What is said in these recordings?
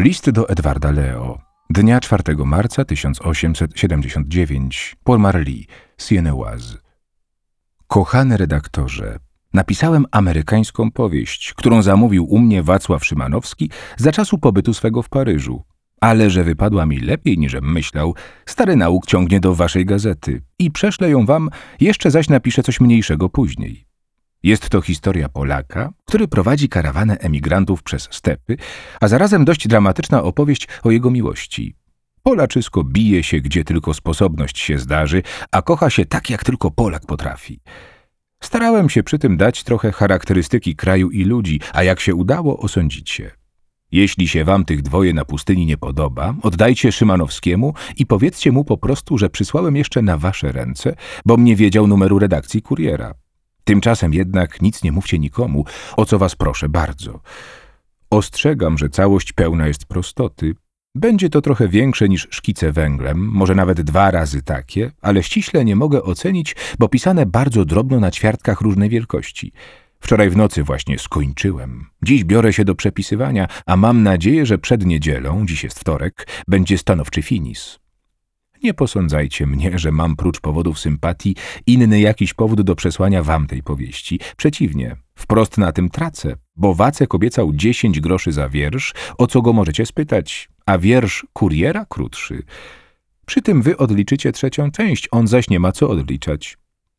List do Edwarda Leo. Dnia 4 marca 1879. Port Marly, Seine-et-Oise. Kochany redaktorze, napisałem amerykańską powieść, którą zamówił u mnie Wacław Szymanowski za czasu pobytu swego w Paryżu. Ale że wypadła mi lepiej niżem myślał, stary nauk ciągnie do waszej gazety i prześlę ją wam, jeszcze zaś napiszę coś mniejszego później. Jest to historia Polaka, który prowadzi karawanę emigrantów przez stepy, a zarazem dość dramatyczna opowieść o jego miłości. Polaczysko bije się, gdzie tylko sposobność się zdarzy, a kocha się tak, jak tylko Polak potrafi. Starałem się przy tym dać trochę charakterystyki kraju i ludzi, a jak się udało, osądzicie. Jeśli się wam tych dwoje na pustyni nie podoba, oddajcie Szymanowskiemu i powiedzcie mu po prostu, że przysłałem jeszcze na wasze ręce, bo nie wiedział numeru redakcji Kuriera. Tymczasem jednak nic nie mówcie nikomu, o co was proszę bardzo. Ostrzegam, że całość pełna jest prostoty. Będzie to trochę większe niż szkice węglem, może nawet 2 razy takie, ale ściśle nie mogę ocenić, bo pisane bardzo drobno na ćwiartkach różnej wielkości. Wczoraj w nocy właśnie skończyłem. Dziś biorę się do przepisywania, a mam nadzieję, że przed niedzielą, dziś jest wtorek, będzie stanowczy finis. Nie posądzajcie mnie, że mam prócz powodów sympatii inny jakiś powód do przesłania wam tej powieści. Przeciwnie, wprost na tym tracę, bo Wacek obiecał 10 groszy za wiersz, o co go możecie spytać, a wiersz Kuriera krótszy. Przy tym wy odliczycie 3. część, on zaś nie ma co odliczać.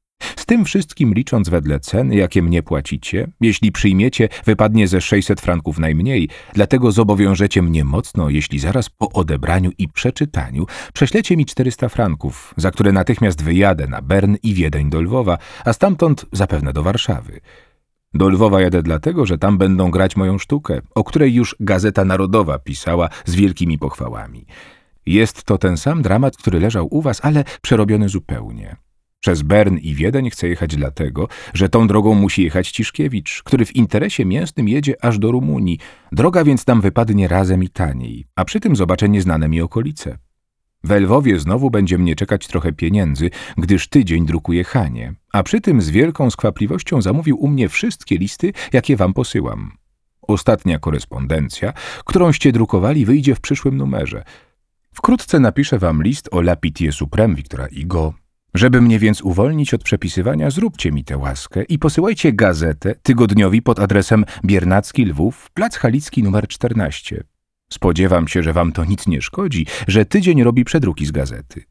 Z tym wszystkim licząc wedle cen, jakie mnie płacicie, jeśli przyjmiecie, wypadnie ze 600 franków najmniej, dlatego zobowiążecie mnie mocno, jeśli zaraz po odebraniu i przeczytaniu prześlecie mi 400 franków, za które natychmiast wyjadę na Bern i Wiedeń do Lwowa, a stamtąd zapewne do Warszawy. Do Lwowa jadę dlatego, że tam będą grać moją sztukę, o której już Gazeta Narodowa pisała z wielkimi pochwałami. Jest to ten sam dramat, który leżał u was, ale przerobiony zupełnie. Przez Bern i Wiedeń chcę jechać dlatego, że tą drogą musi jechać Ciszkiewicz, który w interesie mięsnym jedzie aż do Rumunii. Droga więc nam wypadnie razem i taniej, a przy tym zobaczę nieznane mi okolice. We Lwowie znowu będzie mnie czekać trochę pieniędzy, gdyż tydzień drukuje Hanie, a przy tym z wielką skwapliwością zamówił u mnie wszystkie listy, jakie wam posyłam. Ostatnia korespondencja, którąście drukowali, wyjdzie w przyszłym numerze. Wkrótce napiszę wam list o La Pitié Suprême Wiktora Hugo. Żeby mnie więc uwolnić od przepisywania, zróbcie mi tę łaskę i posyłajcie gazetę tygodniowi pod adresem Biernacki Lwów, Plac Halicki nr 14. Spodziewam się, że wam to nic nie szkodzi, że tydzień robi przedruki z gazety.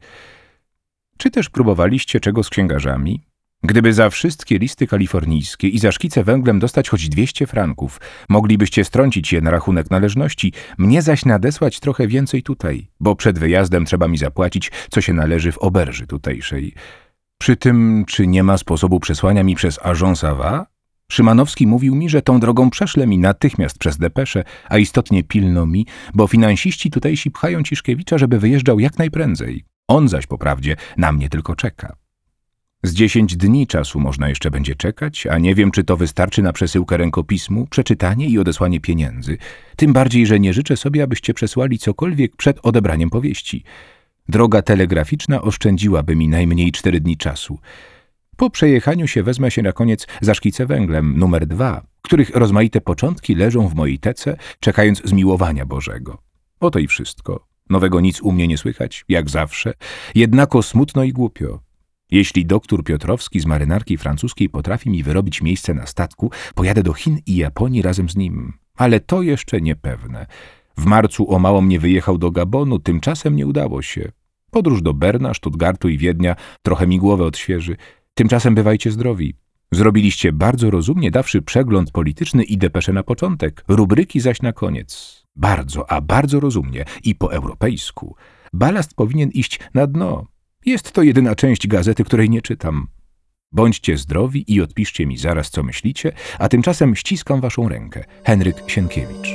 Czy też próbowaliście czego z księgarzami? Gdyby za wszystkie listy kalifornijskie i za szkice węglem dostać choć 200 franków, moglibyście strącić je na rachunek należności, mnie zaś nadesłać trochę więcej tutaj, bo przed wyjazdem trzeba mi zapłacić, co się należy w oberży tutejszej. Przy tym, czy nie ma sposobu przesłania mi przez Agent Sava? Szymanowski mówił mi, że tą drogą przeszle mi natychmiast przez depeszę, a istotnie pilno mi, bo finansiści tutejsi pchają Ciszkiewicza, żeby wyjeżdżał jak najprędzej. On zaś poprawdzie na mnie tylko czeka. Z 10 dni czasu można jeszcze będzie czekać, a nie wiem, czy to wystarczy na przesyłkę rękopismu, przeczytanie i odesłanie pieniędzy. Tym bardziej, że nie życzę sobie, abyście przesłali cokolwiek przed odebraniem powieści. Droga telegraficzna oszczędziłaby mi najmniej 4 dni czasu. Po przejechaniu się wezmę się na koniec za szkice węglem numer 2, których rozmaite początki leżą w mojej tece, czekając zmiłowania Bożego. Oto i wszystko. Nowego nic u mnie nie słychać, jak zawsze, jednako smutno i głupio. Jeśli doktor Piotrowski z marynarki francuskiej potrafi mi wyrobić miejsce na statku, pojadę do Chin i Japonii razem z nim. Ale to jeszcze niepewne. W marcu o mało mnie wyjechał do Gabonu, tymczasem nie udało się. Podróż do Berna, Stuttgartu i Wiednia trochę mi głowę odświeży. Tymczasem bywajcie zdrowi. Zrobiliście bardzo rozumnie, dawszy przegląd polityczny i depeszę na początek, rubryki zaś na koniec. Bardzo, a bardzo rozumnie i po europejsku. Balast powinien iść na dno. Jest to jedyna część gazety, której nie czytam. Bądźcie zdrowi i odpiszcie mi zaraz, co myślicie, a tymczasem ściskam waszą rękę. Henryk Sienkiewicz.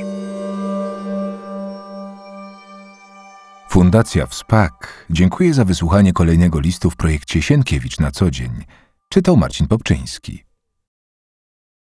Fundacja WSPAK dziękuję za wysłuchanie kolejnego listu w projekcie Sienkiewicz na co dzień. Czytał Marcin Popczyński.